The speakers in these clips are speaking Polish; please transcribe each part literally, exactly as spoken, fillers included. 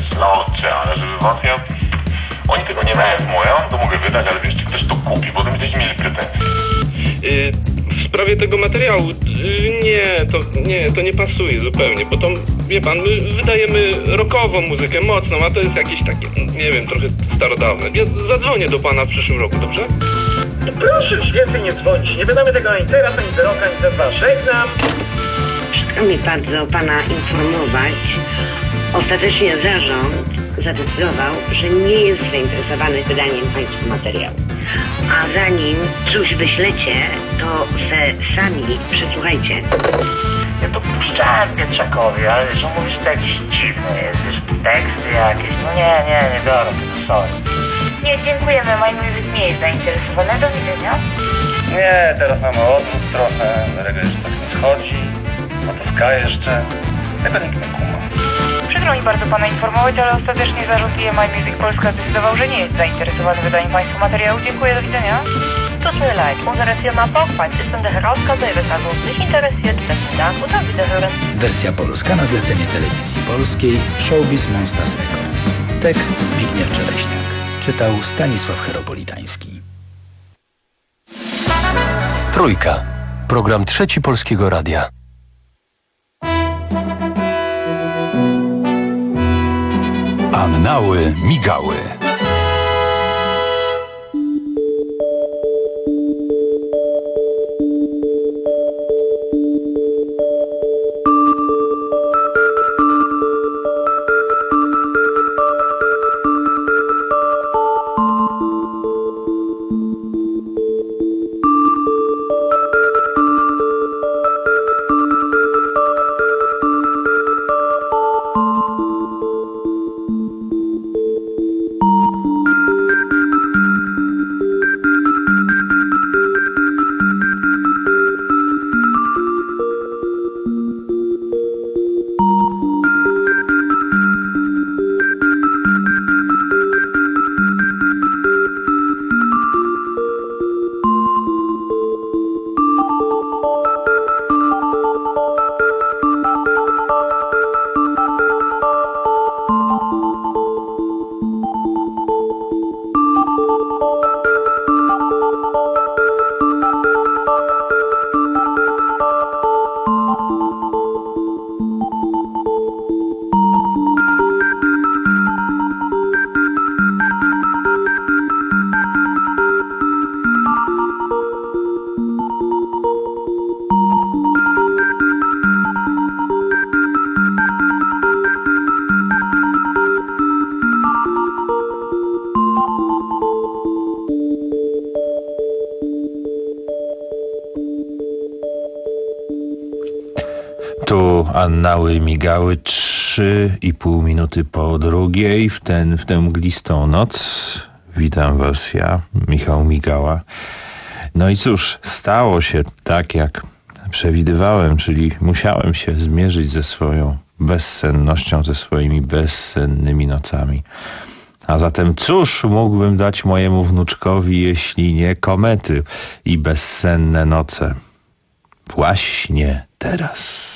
slocie, ale żeby was ja... Oni tego nie wezmą, ja wam to mogę wydać, ale wiesz, czy ktoś to kupi, bo potem będziecie mieli pretensje. Yy, w sprawie tego materiału, yy, nie, to nie, to nie pasuje zupełnie, bo to, wie pan, my wydajemy rockową muzykę, mocną, a to jest jakieś takie, nie wiem, trochę starodawne. Ja zadzwonię do pana w przyszłym roku, dobrze? No proszę już więcej nie dzwonić, nie wydamy tego ani teraz, ani za rok, ani za dwa. Żegnam. Przykro mi bardzo pana informować, ostatecznie zarząd zadecydował, że nie jest zainteresowany wydaniem państwu materiału. A zanim coś wyślecie, to se sami przesłuchajcie. Ja to puszczałem Pietrzakowi, ale wiesz, on mówi, że to jakiś dziwny jest, wiesz, teksty jakieś. No nie, nie, nie biorę tego, sorry. Nie, dziękujemy, My Music nie jest zainteresowany. Do widzenia. Nie, teraz mamy odwrót trochę, reggae już tak nie schodzi, no to ska jeszcze, tego nikt nie kuma. Przykro mi bardzo pana informować, ale ostatecznie zarząd I M I Music Polska zdecydował, że nie jest zainteresowany wydaniem państwu materiału. Dziękuję, do widzenia. Tusen leid, unsere Firma Bockfight ist in der Herausgabe Ihres Albums nicht interessiert. Besten Dank und auf Wiederhören. Wersja polska na zlecenie Telewizji Polskiej Showbiz Monsters Records. Tekst Zbigniew Czereśniak. Czytał Stanisław Heropolitański. Trójka. Program Trzeci Polskiego Radia. Annały migały. Tu annały migały trzy i pół minuty po drugiej w, ten, w tę mglistą noc. Witam was, ja, Michał Migała. No i cóż, stało się tak, jak przewidywałem, czyli musiałem się zmierzyć ze swoją bezsennością, ze swoimi bezsennymi nocami. A zatem cóż mógłbym dać mojemu wnuczkowi, jeśli nie komety i bezsenne noce? Właśnie teraz.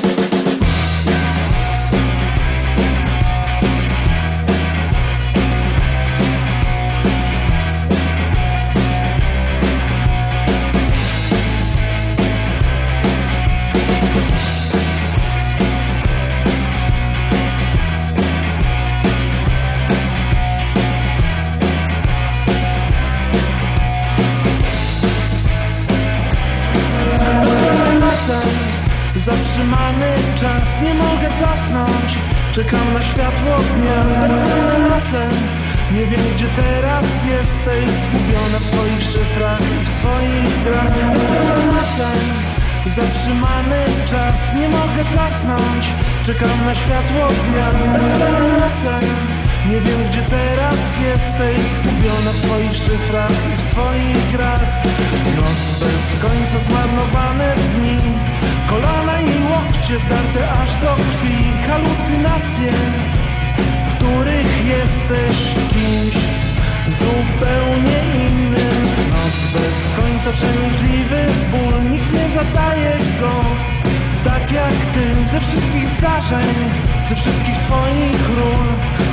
Zatrzymany czas, nie mogę zasnąć. Czekam na światło dnia. Bezsenne noce, nie wiem gdzie teraz jesteś. Zgubiona w swoich szyfrach i w swoich grach. Bezsenne noce, zatrzymany czas, nie mogę zasnąć. Czekam na światło dnia. Bezsenne noce, nie wiem gdzie teraz jesteś. Zgubiona w swoich szyfrach i w swoich grach. Noc bez końca, zmarnowane dni, kolana i łokcie zdarte aż do krwi. Halucynacje, w których jesteś kimś zupełnie innym. Noc bez końca, przenikliwy ból, nikt nie zadaje go tak jak ty. Ze wszystkich zdarzeń, ze wszystkich twoich ról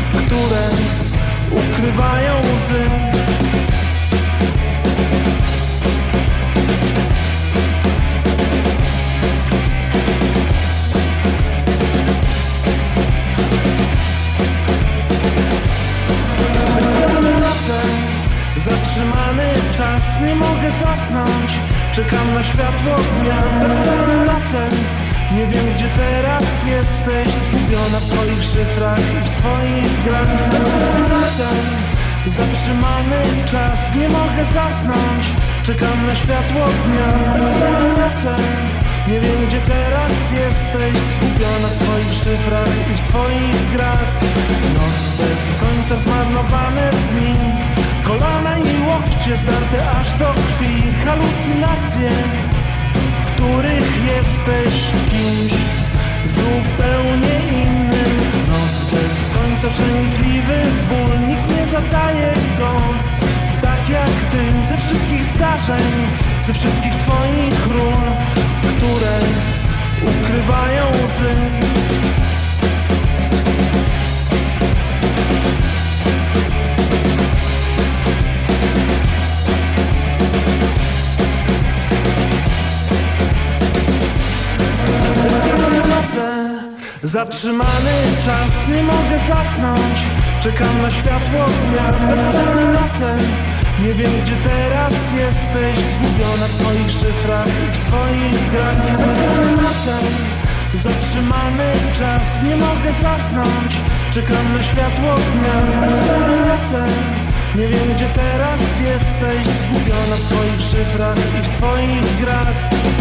Zatrzymany czas, nie mogę zasnąć. Czekam na światło dnia, bezsenne noce. Nie wiem, gdzie teraz jesteś, zgubiona w swoich szyfrach i w swoich grach. Bezsenne noce. Zatrzymany czas, nie mogę zasnąć. Czekam na światło dnia, bezsenne noce. Nie wiem, gdzie teraz jesteś, zgubiona w swoich szyfrach i w swoich grach. Noc bez końca, zmarnowane dni, kolana i łokcie zdarte aż do krwi. Halucynacje, w których jesteś kimś zupełnie innym. Noc bez końca, przenikliwy ból, nikt nie zadaje go tak jak ty. Ze wszystkich zdarzeń, ze wszystkich twoich ról, które ukrywają łzy. Zatrzymany czas, nie mogę zasnąć. Czekam na światło dnia, bezsenne noce. Nie wiem, gdzie teraz jesteś, zgubiona w swoich szyfrach i w swoich grach. Bezsenne noce. Zatrzymany czas, nie mogę zasnąć. Czekam na światło dnia, bezsenne noce. Nie wiem, gdzie teraz jesteś, zgubiona w swoich szyfrach i w swoich grach.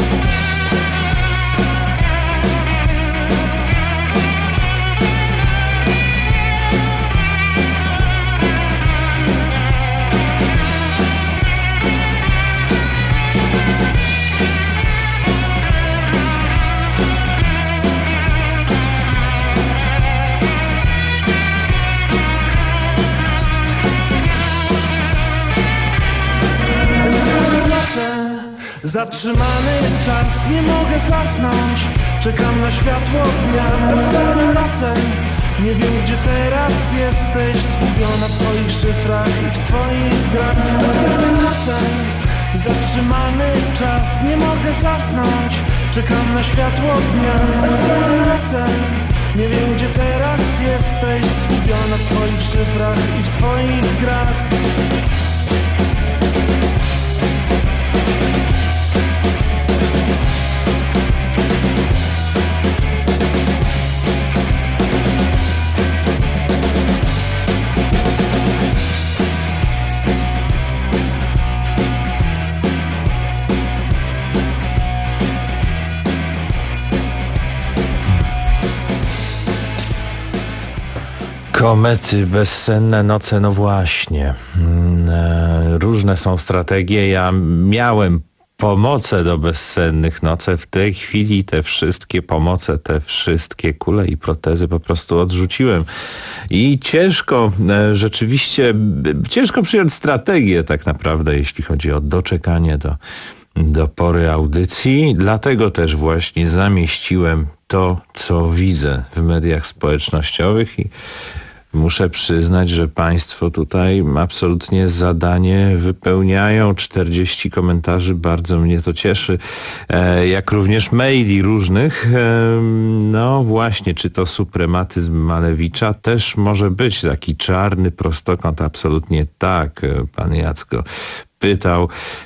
Zatrzymany czas, nie mogę zasnąć. Czekam na światło dnia, bezsenne noce. Nie wiem, gdzie teraz jesteś, zgubiona w swoich szyfrach i w swoich grach. Bezsenne noce. Zatrzymany czas, nie mogę zasnąć. Czekam na światło dnia, bezsenne noce. Nie wiem, gdzie teraz jesteś, zgubiona w swoich szyfrach i w swoich grach. Komety, bezsenne noce, no właśnie. Różne są strategie. Ja miałem pomoce do bezsennych nocy. W tej chwili te wszystkie pomoce, te wszystkie kule i protezy po prostu odrzuciłem. I ciężko, rzeczywiście, ciężko przyjąć strategię tak naprawdę, jeśli chodzi o doczekanie do, do pory audycji. Dlatego też właśnie zamieściłem to, co widzę w mediach społecznościowych i muszę przyznać, że państwo tutaj absolutnie zadanie wypełniają. czterdzieści komentarzy, bardzo mnie to cieszy. Jak również maili różnych. No właśnie, czy to suprematyzm Malewicza? Też może być taki czarny prostokąt. Absolutnie tak, pan Jacko pytał.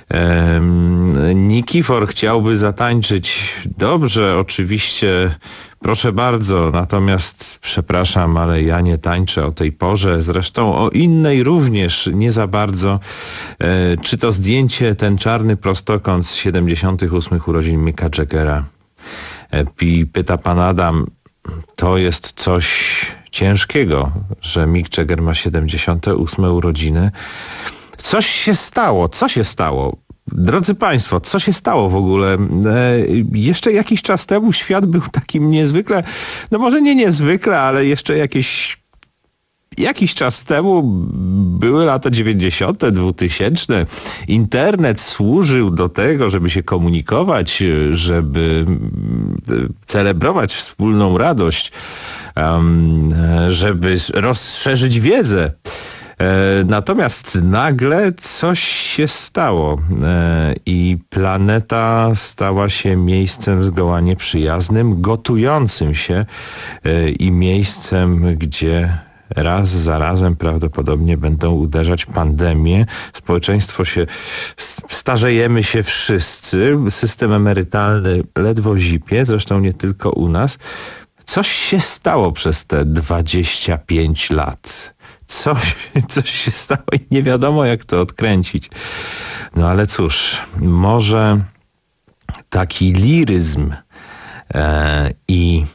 Nikifor chciałby zatańczyć. Dobrze, oczywiście, proszę bardzo, natomiast przepraszam, ale ja nie tańczę o tej porze, zresztą o innej również nie za bardzo. Czy to zdjęcie, ten czarny prostokąt z siedemdziesiątych ósmych urodzin Micka Jaggera? Pyta pan Adam, to jest coś ciężkiego, że Mick Jagger ma siedemdziesiąte ósme urodziny. Coś się stało, co się stało? Drodzy Państwo, co się stało w ogóle? E, jeszcze jakiś czas temu świat był takim niezwykle, no może nie niezwykle, ale jeszcze jakieś, jakiś czas temu były lata dziewięćdziesiąte, dwutysięczne. Internet służył do tego, żeby się komunikować, żeby celebrować wspólną radość, um, żeby rozszerzyć wiedzę. Natomiast nagle coś się stało i planeta stała się miejscem zgoła nieprzyjaznym, gotującym się i miejscem, gdzie raz za razem prawdopodobnie będą uderzać pandemie. Społeczeństwo się, starzejemy się wszyscy. System emerytalny ledwo zipie, zresztą nie tylko u nas. Coś się stało przez te dwadzieścia pięć lat. Coś, coś się stało i nie wiadomo, jak to odkręcić. No ale cóż, może taki liryzm e, i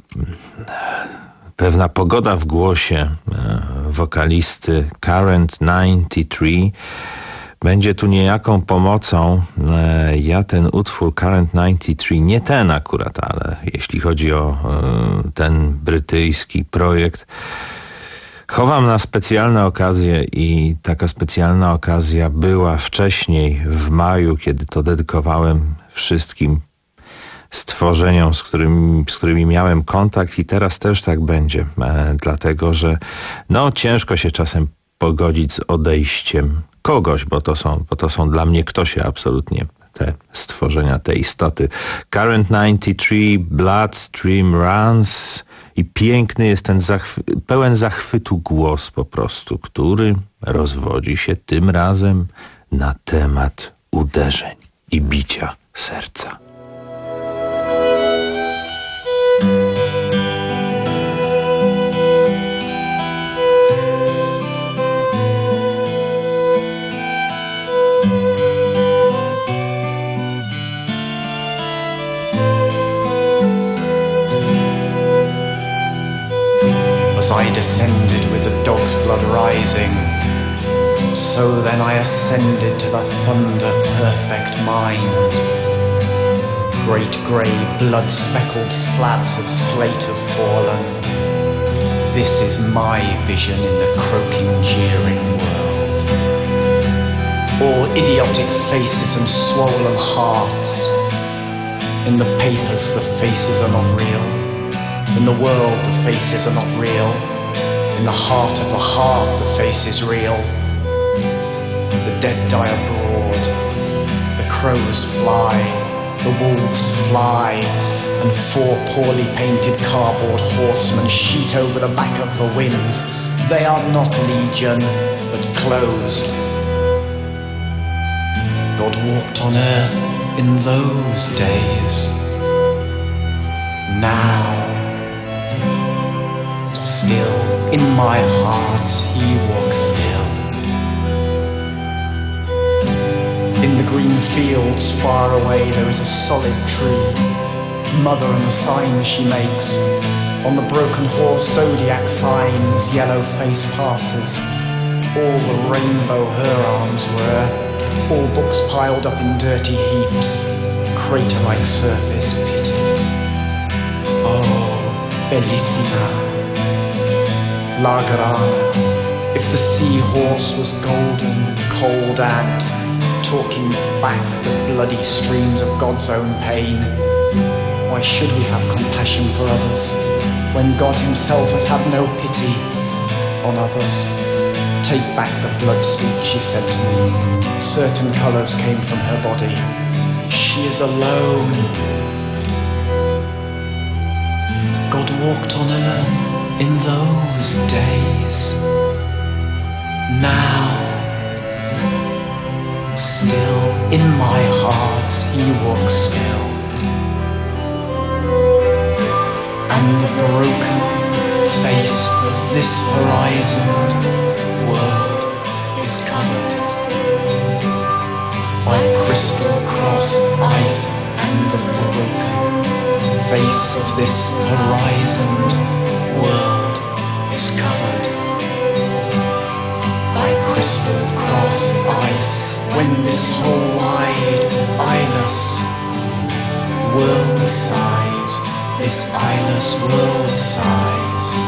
pewna pogoda w głosie e, wokalisty Current dziewięćdziesiąt trzy będzie tu niejaką pomocą. E, ja ten utwór Current dziewięćdziesiąt trzy, nie ten akurat, ale jeśli chodzi o e, ten brytyjski projekt, chowam na specjalne okazje i taka specjalna okazja była wcześniej, w maju, kiedy to dedykowałem wszystkim stworzeniom, z którymi, z którymi miałem kontakt, i teraz też tak będzie, e, dlatego że no ciężko się czasem pogodzić z odejściem kogoś, bo to są, bo to są dla mnie ktosie absolutnie te stworzenia, te istoty. Current dziewięćdziesiąt trzy, Bloodstream Runs, i piękny jest ten zachwy- pełen zachwytu głos po prostu, który rozwodzi się tym razem na temat uderzeń i bicia serca. As I descended with the dog's blood rising, so then I ascended to the thunder perfect mind. Great grey blood-speckled slabs of slate have fallen. This is my vision in the croaking, jeering world. All idiotic faces and swollen hearts. In the papers the faces are not real. In the world, the faces are not real. In the heart of the heart, the face is real. The dead die abroad. The crows fly. The wolves fly. And four poorly painted cardboard horsemen sheet over the back of the winds. They are not legion, but closed. God walked on earth in those days. Now, still, in my heart, he walks still. In the green fields far away there is a solid tree. Mother and the signs she makes. On the broken horse zodiac signs, yellow face passes. All the rainbow her arms were. All books piled up in dirty heaps. Crater-like surface pitted. Oh, bellissima. La Grana. If the seahorse was golden, cold and talking back the bloody streams of God's own pain, why should we have compassion for others when God himself has had no pity on others? Take back the blood speech, she said to me. Certain colours came from her body. She is alone. God walked on earth in those days. Now, still in my heart he walks still. And the broken face of this horizon world is covered by crystal cross ice, and the broken face of this horizon world is covered by crystal cross ice. When this whole wide eyeless world sighs, this eyeless world sighs.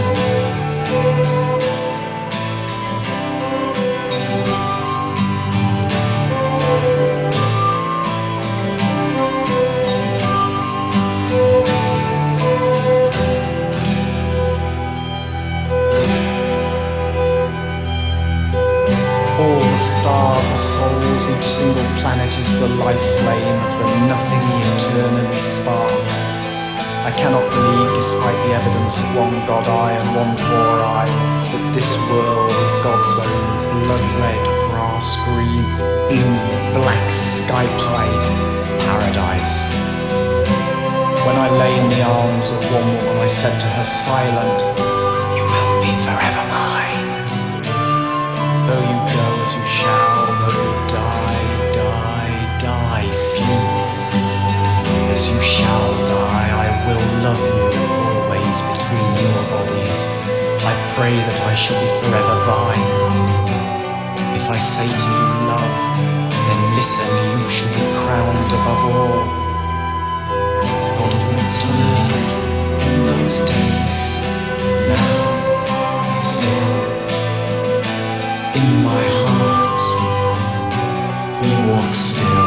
All the stars are souls, each single planet is the life flame of the nothing eternally spark. I cannot believe, despite the evidence of one God eye and one poor eye, that this world is God's own blood-red, grass-green, blue, black, sky-pied paradise. When I lay in the arms of one woman, I said to her, silent, "You will be forever mine. Though you go as you shall, though you die, die, die, sleep. As you shall die, I will love you always between your bodies. I pray that I shall be forever thine. If I say to you love, then listen, you shall be crowned above all." God walked on earth in those days. Now, still, in my heart, we walk still.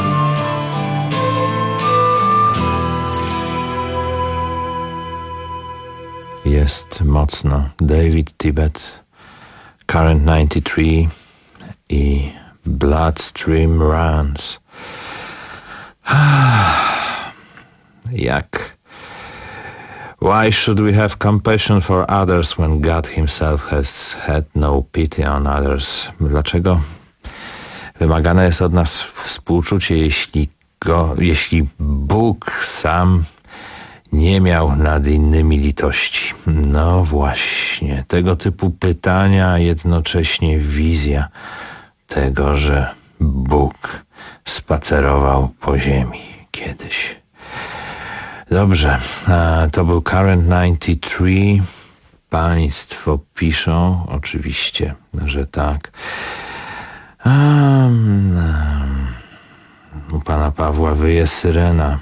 Jest mocno. David Tibet, Current dziewięćdziesiąt trzy i Bloodstream Runs. Jak? Why should we have compassion for others when God himself has had no pity on others? Dlaczego wymagane jest od nas współczucie, jeśli, go, jeśli Bóg sam nie miał nad innymi litości? No właśnie, tego typu pytania, a jednocześnie wizja tego, że Bóg spacerował po ziemi kiedyś. Dobrze, to był Current dziewięćdziesiąt trzy. Państwo piszą, oczywiście, że tak. Um, u pana Pawła wyje syrena.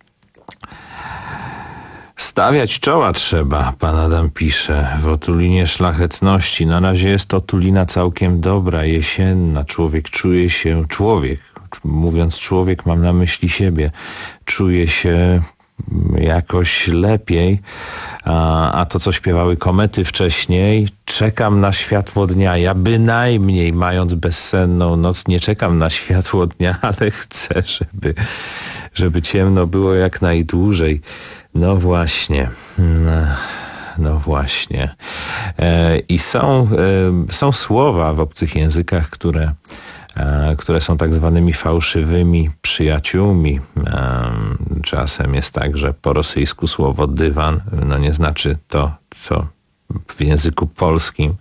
Stawiać czoła trzeba, pan Adam pisze, w otulinie szlachetności. Na razie jest to otulina całkiem dobra, jesienna. Człowiek czuje się, człowiek, mówiąc człowiek, mam na myśli siebie, czuje się jakoś lepiej, a, a to, co śpiewały Komety wcześniej, czekam na światło dnia. Ja bynajmniej, mając bezsenną noc, nie czekam na światło dnia, ale chcę, żeby, żeby ciemno było jak najdłużej. No właśnie, no właśnie. E, I są, e, są słowa w obcych językach, które, e, które są tak zwanymi fałszywymi przyjaciółmi. E, czasem jest tak, że po rosyjsku słowo dywan no nie znaczy to, co w języku polskim.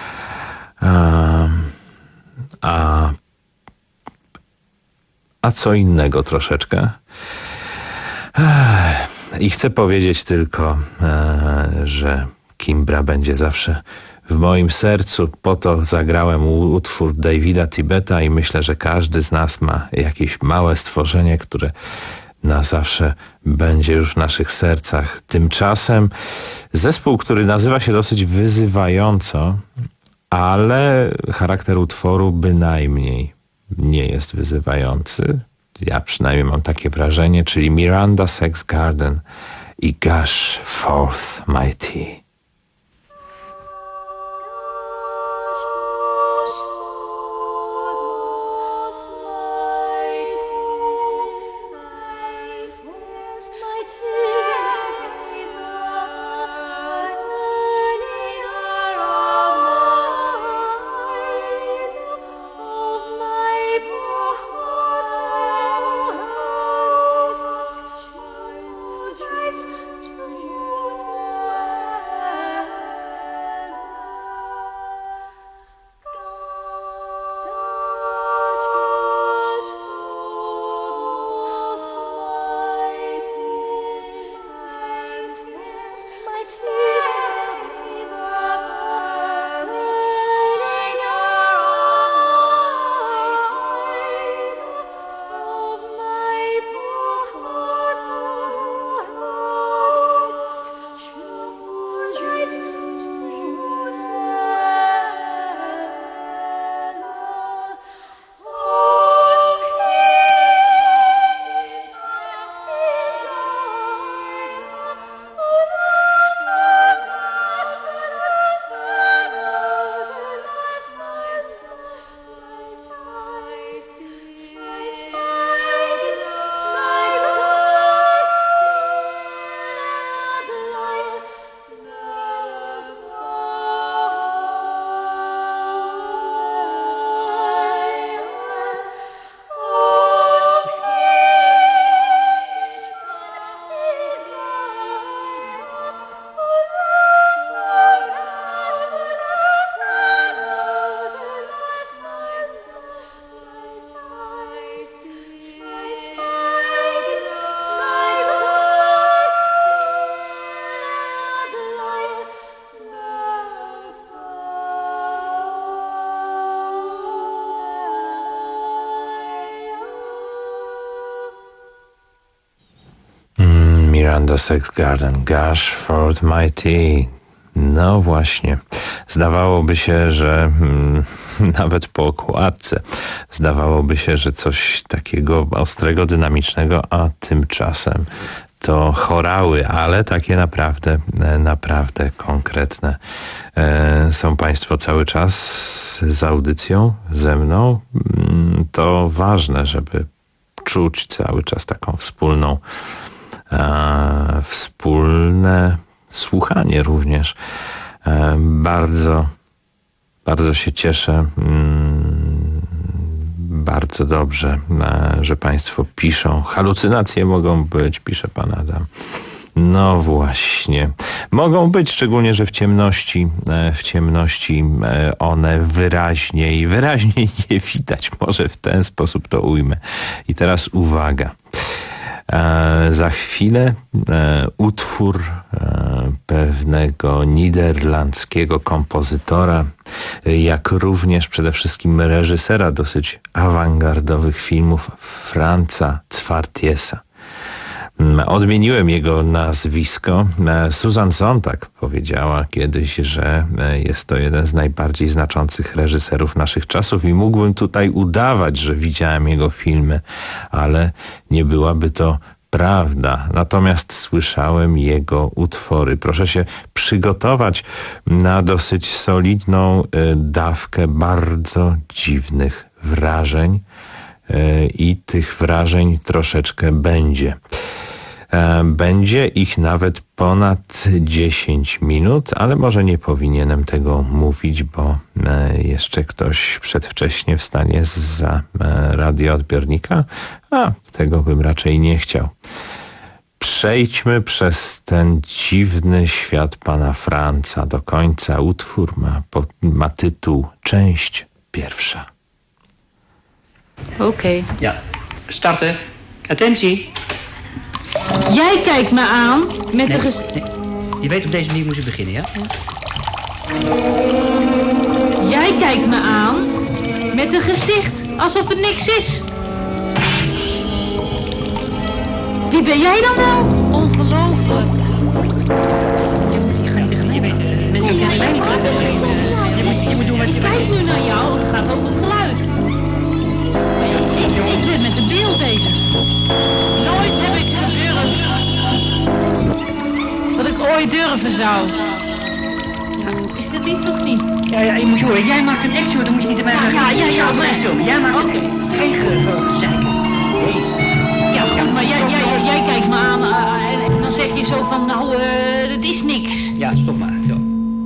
E, a, a co innego troszeczkę. Ech. I chcę powiedzieć tylko, e, że Kimbra będzie zawsze w moim sercu. Po to zagrałem utwór Davida Tibeta i myślę, że każdy z nas ma jakieś małe stworzenie, które na zawsze będzie już w naszych sercach. Tymczasem zespół, który nazywa się dosyć wyzywająco, ale charakter utworu bynajmniej nie jest wyzywający. Ja przynajmniej mam takie wrażenie, czyli Miranda Sex Garden i Gush Forth My Tea. Choose Miranda Sex Garden, Gosh for My Tea. No właśnie, zdawałoby się, że hmm, nawet po okładce zdawałoby się, że coś takiego ostrego, dynamicznego, a tymczasem to chorały, ale takie naprawdę, naprawdę konkretne. E, są Państwo cały czas z audycją ze mną. To ważne, żeby czuć cały czas taką wspólną, e, wspólne słuchanie również. E, bardzo, bardzo się cieszę. Bardzo dobrze, że Państwo piszą. Halucynacje mogą być, pisze Pan Adam. No właśnie. Mogą być, szczególnie, że w ciemności, w ciemności one wyraźniej, wyraźniej je widać. Może w ten sposób to ujmę. I teraz uwaga. E, za chwilę e, utwór e, pewnego niderlandzkiego kompozytora, jak również przede wszystkim reżysera dosyć awangardowych filmów, Franza Zwartiesa. Odmieniłem jego nazwisko. Susan Sontag powiedziała kiedyś, że jest to jeden z najbardziej znaczących reżyserów naszych czasów i mógłbym tutaj udawać, że widziałem jego filmy, ale nie byłaby to prawda. Natomiast słyszałem jego utwory. Proszę się przygotować na dosyć solidną dawkę bardzo dziwnych wrażeń i tych wrażeń troszeczkę będzie. Będzie ich nawet ponad dziesięć minut, ale może nie powinienem tego mówić, bo jeszcze ktoś przedwcześnie wstanie zza radioodbiornika, a tego bym raczej nie chciał. Przejdźmy przez ten dziwny świat pana Franza do końca. Utwór ma, ma tytuł Część pierwsza. Oké. Okay. Ja, starten. Attentie. Jij kijkt me aan met nee, de ges... Nee. Je weet op deze manier moet je beginnen, ja? Jij kijkt me aan met een gezicht alsof het niks is. Wie ben jij dan wel? Ongelooflijk. Je gaat niet, je weet, uh, mensen zijn mij niet laten zien. Je moet, je moet doen wat je... Ik kijk nu naar jou, het gaat over het geluid. Ik, ik ben met een beeld bezig. Nooit heb ik gedurfd. Wat ik ooit durven zou. Ja, is dat iets of niet? Ja, ja, je moet horen. Jij maakt een action, dan moet je niet erbij gaan. Ja, ja, ja, ja. Jij maakt okay. Geen gezeik. Jezus. Ja, ja, maar jij, jij, jij, jij kijkt me aan uh, en dan zeg je zo van, nou, uh, dat is niks. Ja, stop maar. Zo.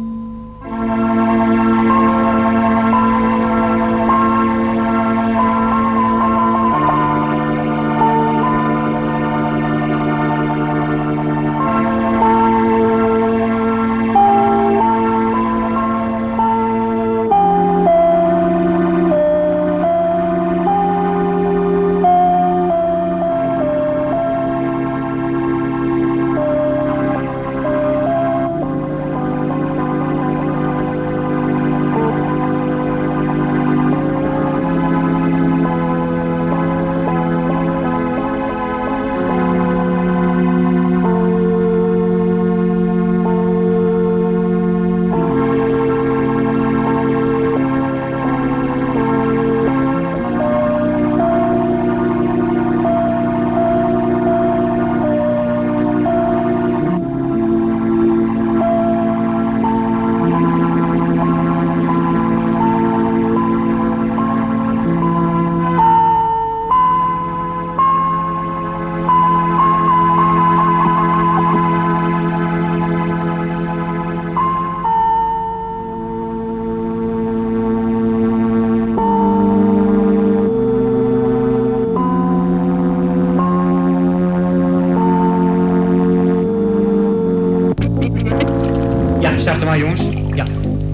Starten maar, jongens. Ja.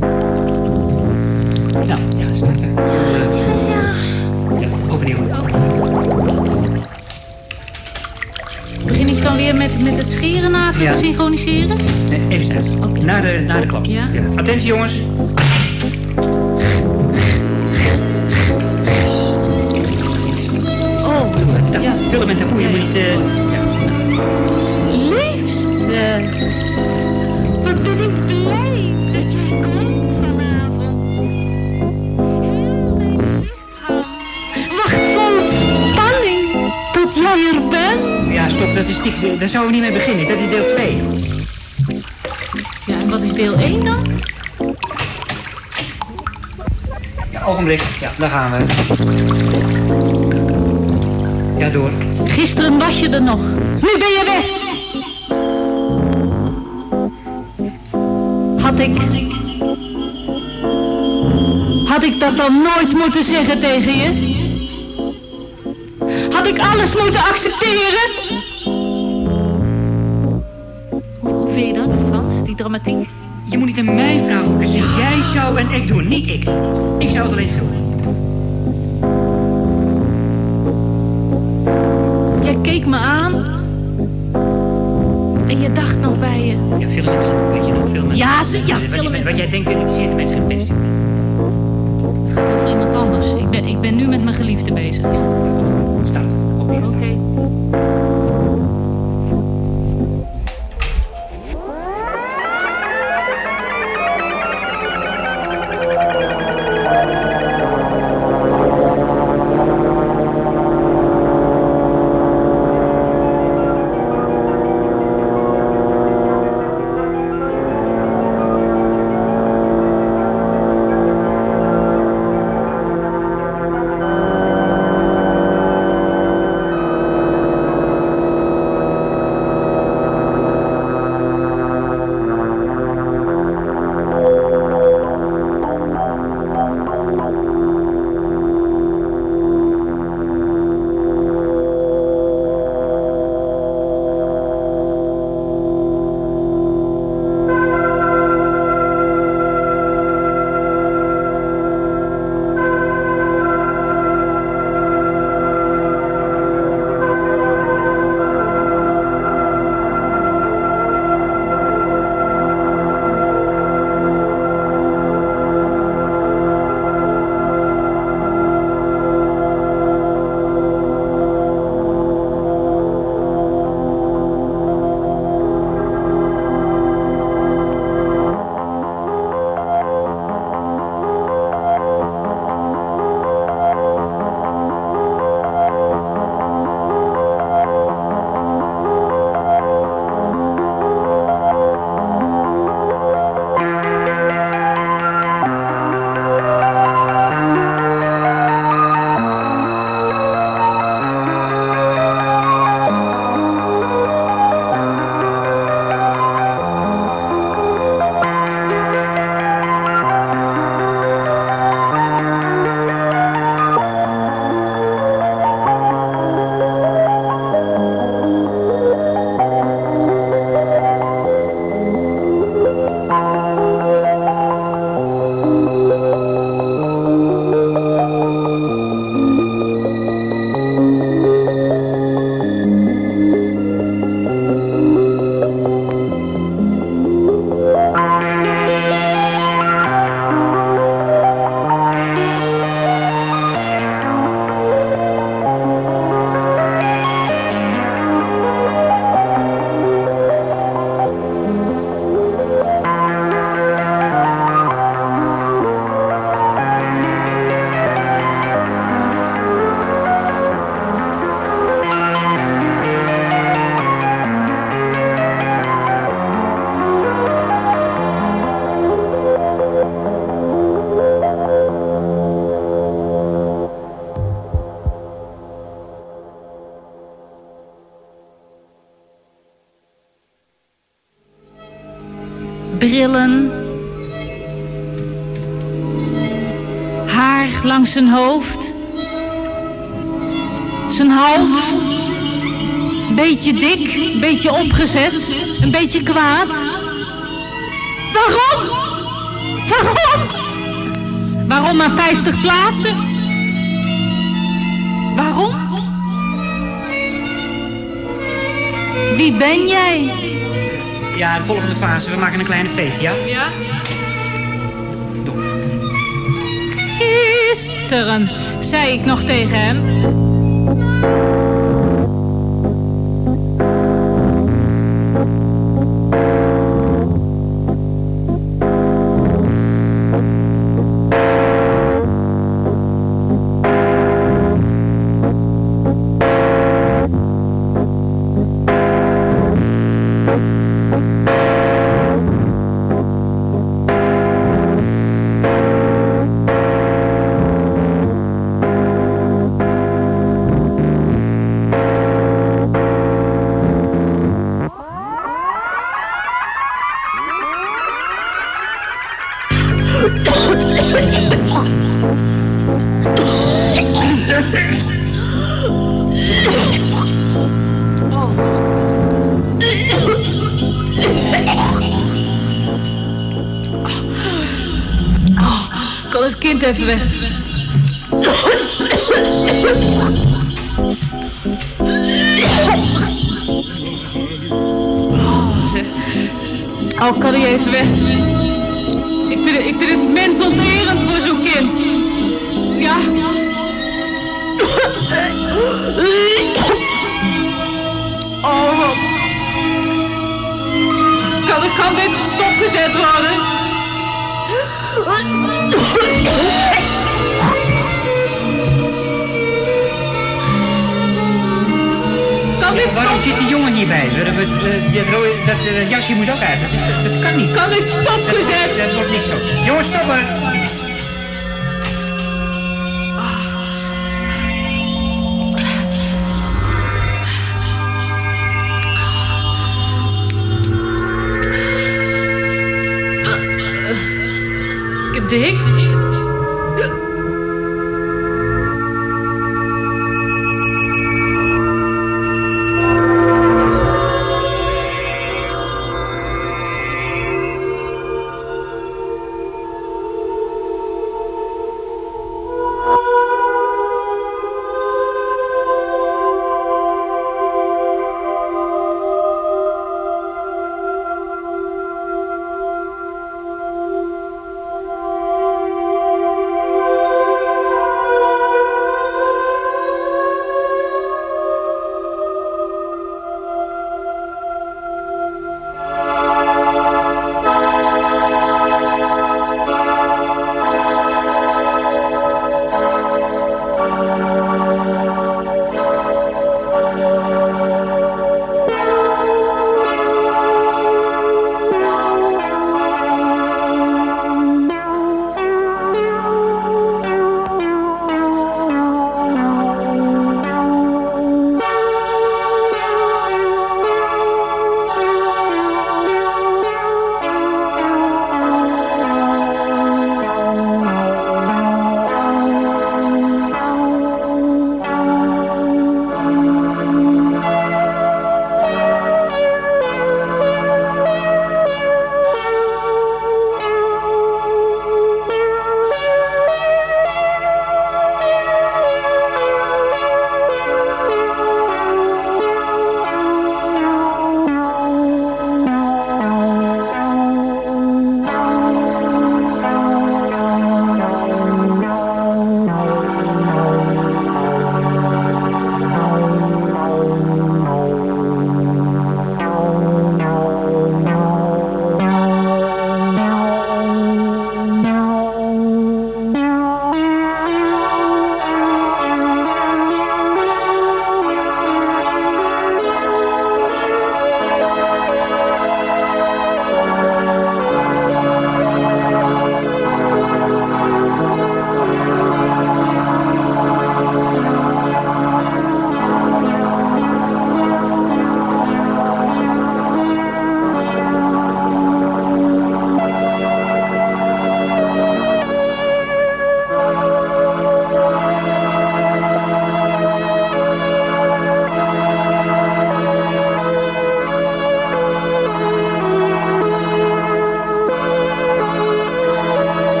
Nou, ja, starten. Ja, overnieuw. Begin ik dan weer met, met het scheren na te ja. synchroniseren? Nee, even staan. Okay. Na de, na de klap. Ja. Ja. Attentie, jongens. Oh, ja. Vullen met de moe, je moet... Uh, ja. uh, wat ben ik blij dat jij komt vanavond. Heel mijn lichaam wacht vol spanning tot jij er bent. Ja, stop, dat is niks. Daar zouden we niet mee beginnen. Dat is deel twee. Ja, en wat is deel één dan? Ja, ogenblik. Ja, daar gaan we. Ja, door. Gisteren was je er nog. Nu ben je weg. Had ik... Had ik dat dan nooit moeten zeggen tegen je? Had ik alles moeten accepteren? Hoe vind je dat, Frans, die dramatiek? Je moet niet aan mij vragen. Dat zeg jij zou en ik doen, niet ik. Ik zou het alleen filmen. Jij keek me aan. En je dacht nog bij je. Ja, veel mensen. Weet je nog, veel mensen. Ja, ze, ja, wat, veel je, wat jij denkt, interesseert de mensen geen best. Het gaat over iemand anders. Ik ben, ik ben nu met mijn geliefde bezig. Staat. Oké. Oké. Okay. Brillen, haar langs zijn hoofd, zijn hals, beetje dik, beetje opgezet, een beetje kwaad. Waarom? Waarom? Waarom maar vijftig plaatsen? Waarom? Wie ben jij? Ja, de volgende fase. We maken een kleine feest, ja? Ja. Gisteren zei ik nog tegen hem. het kind even weg. Oh, kan hij even weg? Ik vind het, ik vind het mensonterend voor zo'n kind. Ja? Oh. Kan, kan dit stopgezet worden? Kan dit Ja, waarom zit die jongen hierbij? Dat, dat, dat, dat, dat jasje moet ook uit. Dat, is, dat kan niet. Kan dit stopgezet? Dat, dat wordt niks zo. Jongens, stoppen! Ik heb de hik.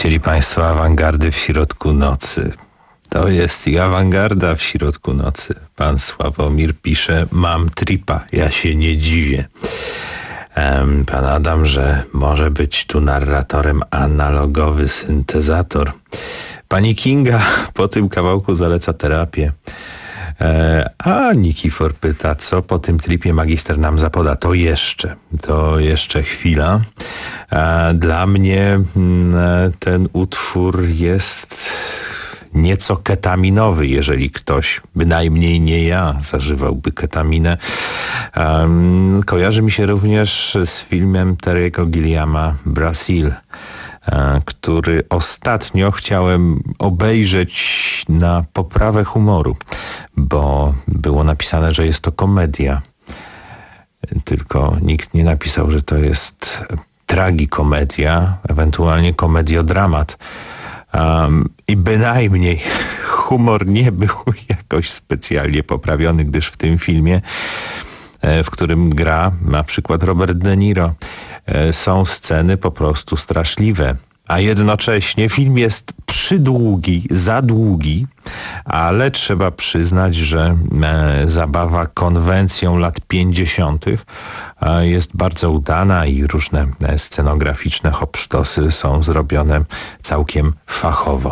Chcieli państwo awangardy w środku nocy. To jest i awangarda w środku nocy. Pan Sławomir pisze, mam tripa, ja się nie dziwię. Um, pan Adam, że może być tu narratorem analogowy syntezator. Pani Kinga po tym kawałku zaleca terapię. E, a Nikifor pyta, co po tym tripie magister nam zapoda. To jeszcze, to jeszcze chwila. E, dla mnie m, ten utwór jest nieco ketaminowy, jeżeli ktoś, bynajmniej nie ja, zażywałby ketaminę. Um, kojarzy mi się również z filmem Terry'ego Gilliama Brazil, który ostatnio chciałem obejrzeć na poprawę humoru, bo było napisane, że jest to komedia. Tylko nikt nie napisał, że to jest tragikomedia, ewentualnie komediodramat. Um, I bynajmniej humor nie był jakoś specjalnie poprawiony, gdyż w tym filmie, w którym gra na przykład Robert De Niro, są sceny po prostu straszliwe. A jednocześnie film jest przydługi, za długi, ale trzeba przyznać, że e, zabawa konwencją lat pięćdziesiątych e, jest bardzo udana i różne e, scenograficzne hopsztosy są zrobione całkiem fachowo.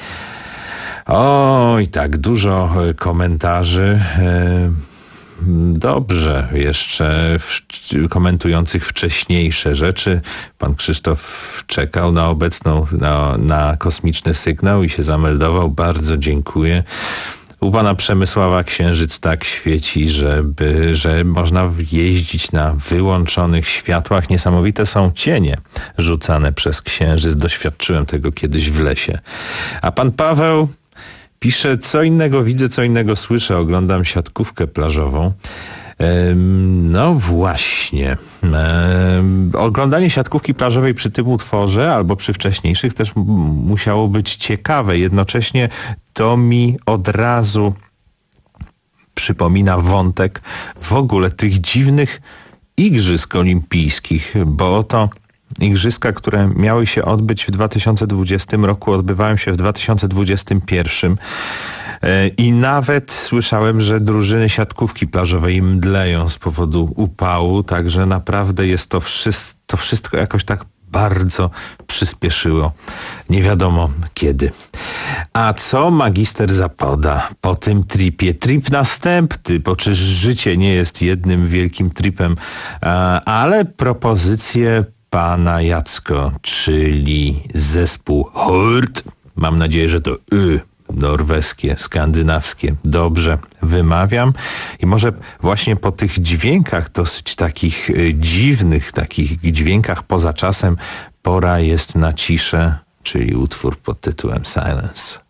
Oj, tak dużo komentarzy. E, Dobrze, jeszcze w, komentujących wcześniejsze rzeczy. Pan Krzysztof czekał na obecną, na, na kosmiczny sygnał i się zameldował. Bardzo dziękuję. U pana Przemysława księżyc tak świeci, żeby, że można jeździć na wyłączonych światłach. Niesamowite są cienie rzucane przez księżyc. Doświadczyłem tego kiedyś w lesie. A pan Paweł pisze, co innego widzę, co innego słyszę, oglądam siatkówkę plażową. No właśnie. Oglądanie siatkówki plażowej przy tym utworze albo przy wcześniejszych też musiało być ciekawe. Jednocześnie to mi od razu przypomina wątek w ogóle tych dziwnych igrzysk olimpijskich, bo oto igrzyska, które miały się odbyć w dwa tysiące dwudziestym roku, odbywają się w dwa tysiące dwudziestym pierwszym. I nawet słyszałem, że drużyny siatkówki plażowej mdleją z powodu upału, także naprawdę jest to wszystko, to wszystko jakoś tak bardzo przyspieszyło. Nie wiadomo kiedy. A co magister zapoda po tym tripie? Trip następny, bo czyż życie nie jest jednym wielkim tripem, ale propozycje pana Jacko, czyli zespół Hurt. Mam nadzieję, że to y norweskie, skandynawskie dobrze wymawiam. I może właśnie po tych dźwiękach dosyć takich y, dziwnych, takich dźwiękach poza czasem pora jest na ciszę, czyli utwór pod tytułem Silence.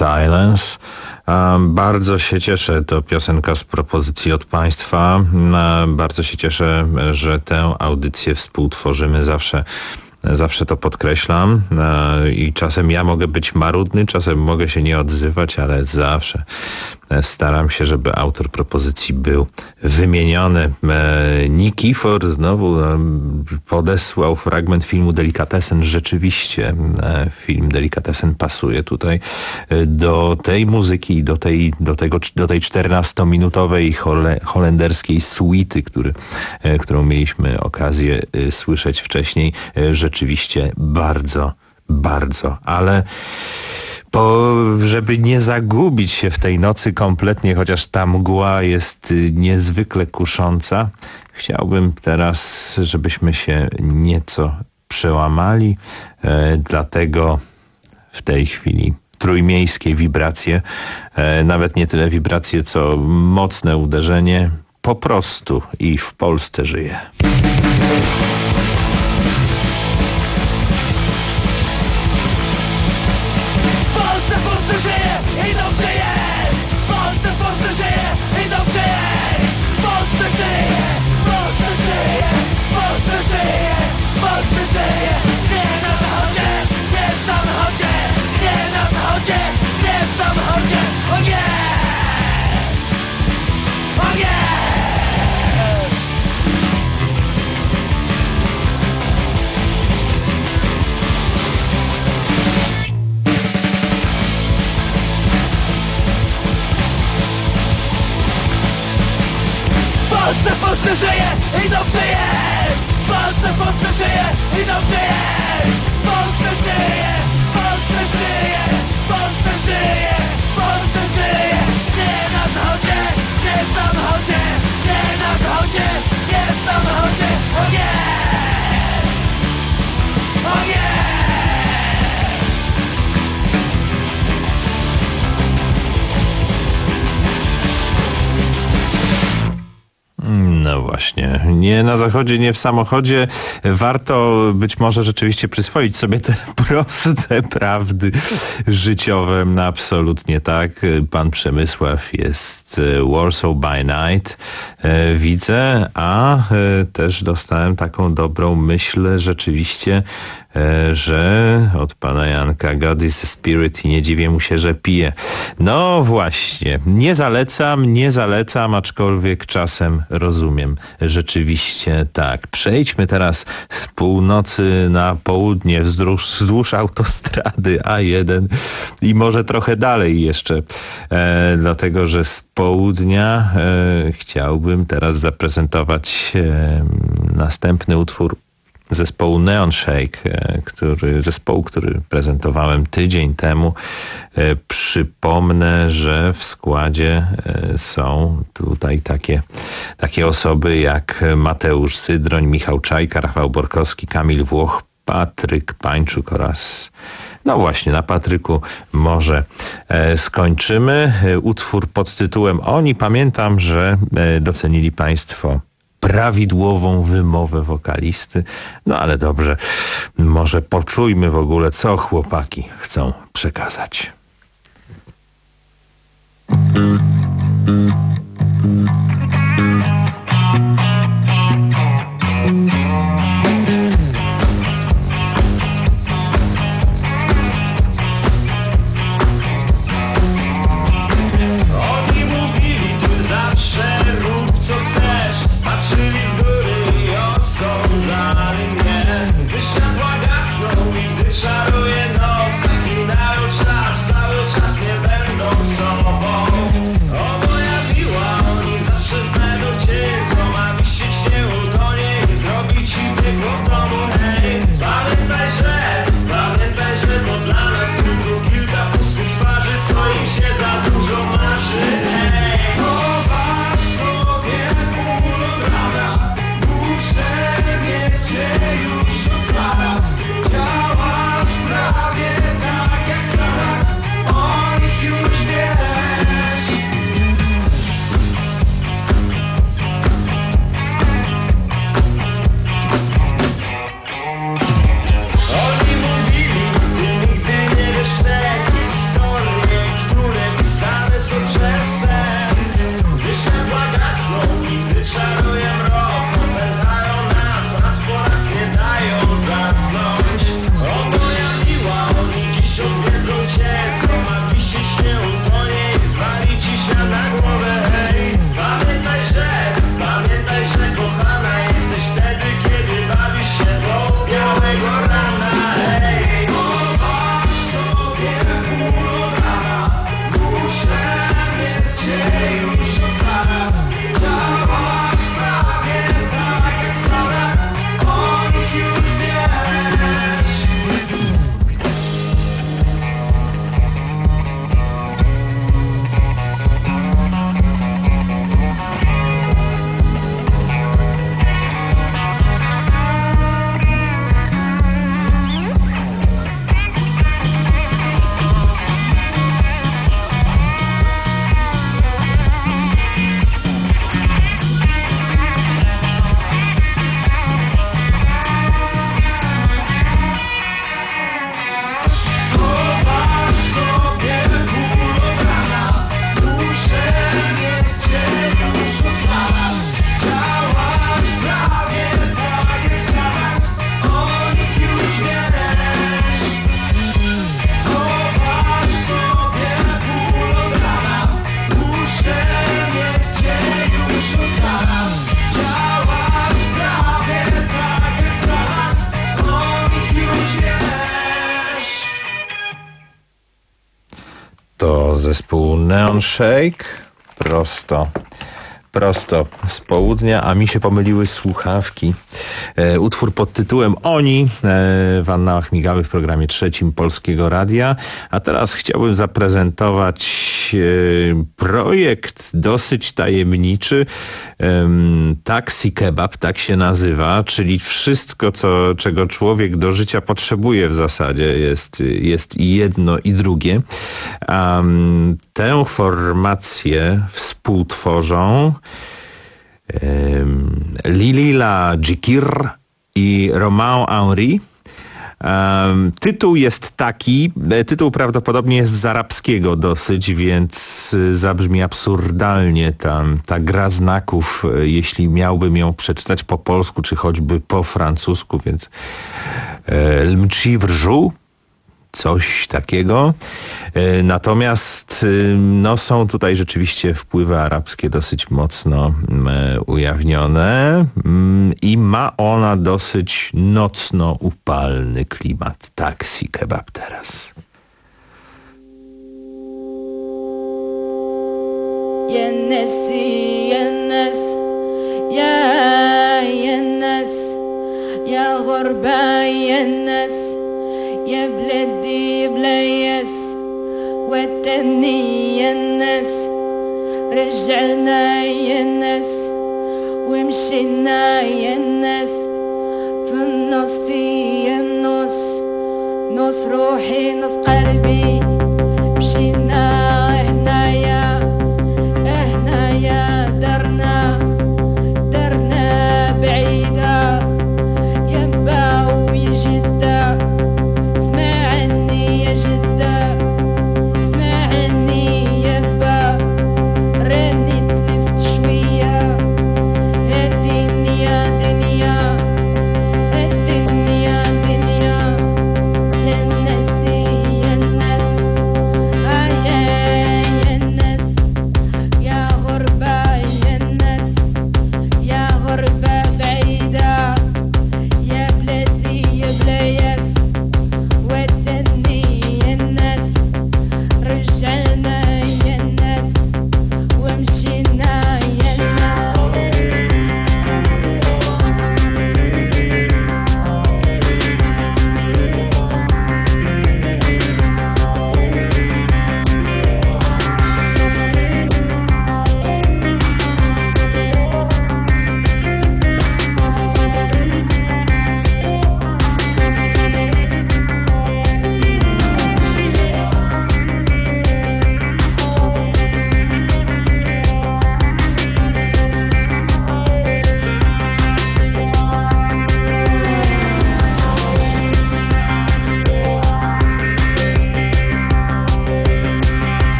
Silence. Um, bardzo się cieszę, to piosenka z propozycji od Państwa. Um, bardzo się cieszę, że tę audycję współtworzymy zawsze. Zawsze to podkreślam i czasem ja mogę być marudny, czasem mogę się nie odzywać, ale zawsze staram się, żeby autor propozycji był wymieniony. Nick Kifor znowu podesłał fragment filmu Delikatesen. Rzeczywiście film Delikatesen pasuje tutaj do tej muzyki i do tej, do tego, do tej czternastominutowej hole, holenderskiej suity, który, którą mieliśmy okazję słyszeć wcześniej. Rzeczywiście bardzo, bardzo, ale po, żeby nie zagubić się w tej nocy kompletnie, chociaż ta mgła jest niezwykle kusząca, chciałbym teraz, żebyśmy się nieco przełamali, e, dlatego w tej chwili trójmiejskie wibracje, e, nawet nie tyle wibracje, co mocne uderzenie, po prostu i w Polsce żyje. Polsce, Polsce żyje i dobrze jest! Polsce, Polsce żyje i dobrze jest! Polsce żyje, Polsce żyje, Polsce żyje, Polsce żyje! Nie na zachodzie, nie w samochodzie, nie na zachodzie, nie w samochodzie! O nie! O nie! No właśnie, nie na zachodzie, nie w samochodzie. Warto być może rzeczywiście przyswoić sobie te proste prawdy życiowe. Absolutnie tak. Pan Przemysław jest Warsaw by Night, widzę, a też dostałem taką dobrą myśl rzeczywiście, że od pana Janka God is a spirit i nie dziwię mu się, że pije. No właśnie, nie zalecam, nie zalecam, aczkolwiek czasem rozumiem. Rzeczywiście tak. Przejdźmy teraz z północy na południe wzdłuż, wzdłuż autostrady A jeden i może trochę dalej jeszcze, e, dlatego że z południa e, chciałbym teraz zaprezentować e, następny utwór zespołu Neon Shake, który, zespołu, który prezentowałem tydzień temu. Przypomnę, że w składzie są tutaj takie, takie osoby jak Mateusz Sydroń, Michał Czajka, Rafał Borkowski, Kamil Włoch, Patryk Pańczuk oraz... No właśnie, na Patryku może e, skończymy. Utwór pod tytułem Oni. Pamiętam, że e, docenili Państwo prawidłową wymowę wokalisty. No ale dobrze, może poczujmy w ogóle, co chłopaki chcą przekazać. Oni mówili, ty zawsze rób co chcesz. Patrzyli z góry i osądzali mnie. Gdy światła gasną i gdy czaruje noc, zaklinają czas, cały czas nie będą sobą. zespół Neon Shake. Prosto, prosto z południa, a mi się pomyliły słuchawki. E, utwór pod tytułem Oni e, w Annałach Migały w programie trzecim Polskiego Radia. A teraz chciałbym zaprezentować e, projekt dosyć tajemniczy. E, Taxi Kebab, tak się nazywa, czyli wszystko, co, czego człowiek do życia potrzebuje w zasadzie. Jest, jest i jedno, i drugie. Um, tę formację współtworzą um, Lilila Dżikir i Romain Henry. Um, tytuł jest taki, tytuł prawdopodobnie jest z arabskiego dosyć, więc zabrzmi absurdalnie ta, ta gra znaków, jeśli miałbym ją przeczytać po polsku, czy choćby po francusku, więc e, L'Mchi Vrjou, coś takiego. Natomiast no, są tutaj rzeczywiście wpływy arabskie dosyć mocno ujawnione i ma ona dosyć nocno upalny klimat. Taxi Kebab teraz. ينس ينس يا ينس يا غربة ينس يا بلدي بليس وتني ينس رجعنا ينس ومشينا ينس في النص ينص نص روحي نص قلبي مشينا هنايا هنايا درنا درنا بعيدة ينبع ويجدة اسمعني يا جدة اسمعني يبا راني تلفت شوية هالدنيا دنيا هالدنيا دنيا يا الناس يا الناس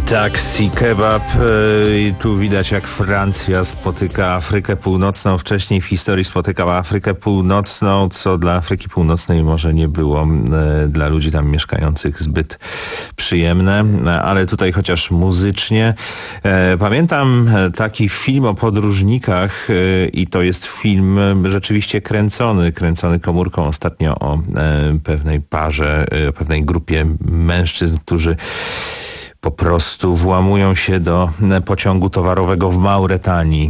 Taxi Kebab. I tu widać, jak Francja spotyka Afrykę Północną. Wcześniej w historii spotykała Afrykę Północną, co dla Afryki Północnej może nie było dla ludzi tam mieszkających zbyt przyjemne, ale tutaj chociaż muzycznie. Pamiętam taki film o podróżnikach i to jest film rzeczywiście kręcony, kręcony komórką ostatnio o pewnej parze, o pewnej grupie mężczyzn, którzy po prostu włamują się do pociągu towarowego w Mauretanii.